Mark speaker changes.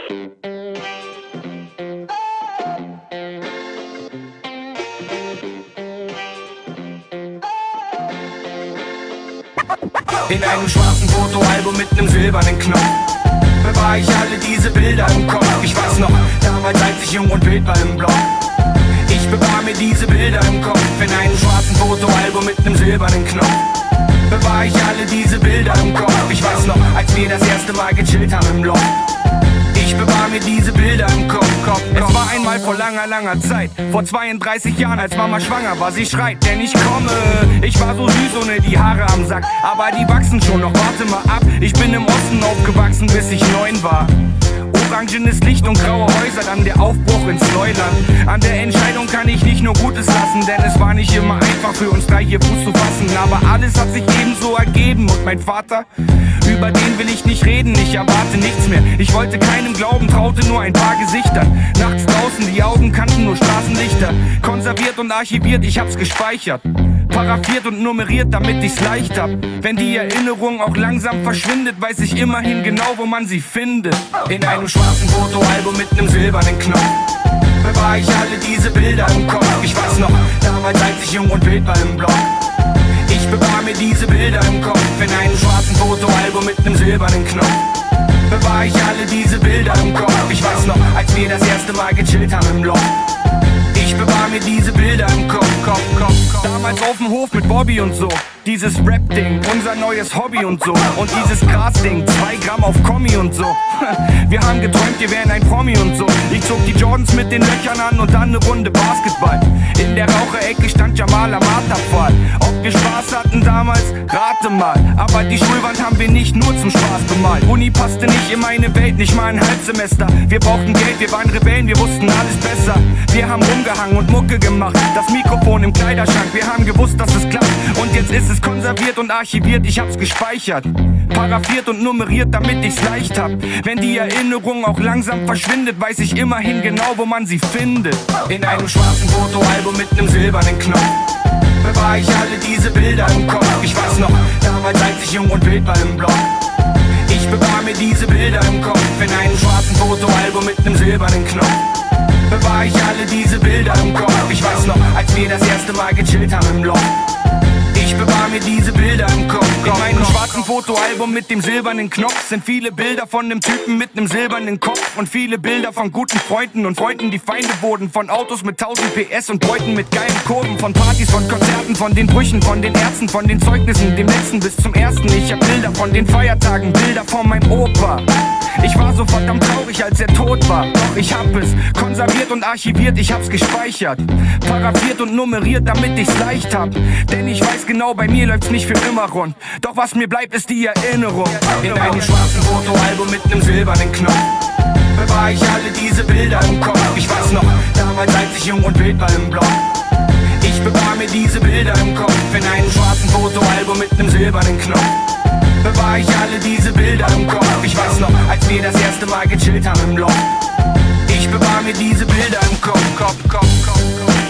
Speaker 1: In einem schwarzen Fotoalbum mit nem silbernen Knopf bewahre ich alle diese Bilder im Kopf. Ich weiß noch, damals als ich jung und wild war im Block. Ich bewahre mir diese Bilder im Kopf. In einem schwarzen Fotoalbum mit nem silbernen Knopf bewahre ich alle diese Bilder im Kopf. Ich weiß noch, als wir das erste Mal gechillt haben im Loft. Ich bewahre mir diese Bilder im Kopf. Es war einmal vor langer, langer Zeit, vor 32 Jahren, als Mama schwanger war. Sie schreit, denn ich komme. Ich war so süß ohne die Haare am Sack, aber die wachsen schon noch, warte mal ab. Ich bin im Osten aufgewachsen, bis ich 9 war. Orangenes Licht und graue Häuser, dann der Aufbruch ins Neuland. An der Entscheidung kann ich nicht nur Gutes lassen, denn es war nicht immer einfach für uns drei hier Fuß zu fassen. Aber alles hat sich ebenso ergeben und mein Vater, über den will ich nicht reden, ich erwarte nichts mehr. Ich wollte keinem glauben, traute nur ein paar Gesichtern. Nachts draußen, die Augen kannten nur Straßenlichter. Konserviert und archiviert, ich hab's gespeichert. Paraphiert und nummeriert, damit ich's leicht hab. Wenn die Erinnerung auch langsam verschwindet, weiß ich immerhin genau, wo man sie findet. In einem schwarzen Fotoalbum mit nem silbernen Knopf bewahre ich alle diese Bilder im Kopf. Ich weiß noch, damals als ich jung und wild war im Block. Ich bewahre mir diese Bilder im Kopf. In einem schwarzen Fotoalbum mit nem silbernen Knopf bewahre ich alle diese Bilder im Kopf. Ich weiß noch, als wir das erste Mal gechillt haben im Loft. Ich bewahre mir diese Bilder im Kopf. Damals auf dem Hof mit Bobby und so. Dieses Rap-Ding, unser neues Hobby und so. Und dieses Gras-Ding, 2 Gramm auf Kommi und so. Wir haben geträumt, wir wären ein Promi und so. Ich zog die Jordans mit den Löchern an und dann eine Runde Basketball. In der Raucherecke stand Jamal am Marterpfahl. Ob wir Spaß hatten damals? Rate mal. Aber die Schulwand haben wir nicht nur zum Spaß bemalt. Uni passte nicht in meine Welt, nicht mal ein Halbsemester. Wir brauchten Geld, wir waren Rebellen, wir wussten alles besser. Wir haben rumgehangen und Mucke gemacht. Das Mikrofon im Kleiderschrank, wir haben gewusst, dass es klappt. Und jetzt ist es konserviert und archiviert, ich hab's gespeichert. Paraphiert und nummeriert, damit ich's leicht hab. Wenn die Erinnerung auch langsam verschwindet, weiß ich immerhin genau, wo man sie findet. In einem schwarzen Fotoalbum mit nem silbernen Knopf bewahre ich alle diese Bilder im Kopf. Ich weiß noch, damals als ich jung und wild war im Block. Ich bewahre mir diese Bilder im Kopf. In einem schwarzen Fotoalbum mit nem silbernen Knopf bewahre ich alle diese Bilder im Kopf. Ich weiß noch, als wir das erste Mal gechillt haben im Loft. Ich bewahre mir diese Bilder im Kopf. In meinem schwarzen Fotoalbum mit dem silbernen Knopf sind viele Bilder von nem Typen mit nem silbernen Kopf. Und viele Bilder von guten Freunden und Freunden, die Feinde wurden. Von Autos mit 1000 PS und Beuten mit geilen Kurven. Von Partys, von Konzerten, von den Brüchen, von den Ärzten, von den Zeugnissen, dem letzten bis zum ersten. Ich hab Bilder von den Feiertagen, Bilder von meinem Opa. Ich war so verdammt traurig, als er tot war. Doch ich hab es konserviert und archiviert, ich hab's gespeichert. Paraphiert und nummeriert, damit ich's leicht hab. Denn ich weiß genau, bei mir läuft's nicht für immer rund. Doch was mir bleibt, ist die Erinnerung. In einem schwarzen Fotoalbum mit nem silbernen Knopf bewahre ich alle diese Bilder im Kopf. Ich weiß noch, damals als ich jung und wild war im Block. Ich bewahre mir diese Bilder im Kopf. In einem schwarzen Fotoalbum mit nem silbernen Knopf bewahre ich alle diese Bilder im Kopf. Ich weiß noch, als wir das erste Mal gechillt haben im Loft. Ich bewahre mir diese Bilder im Kopf.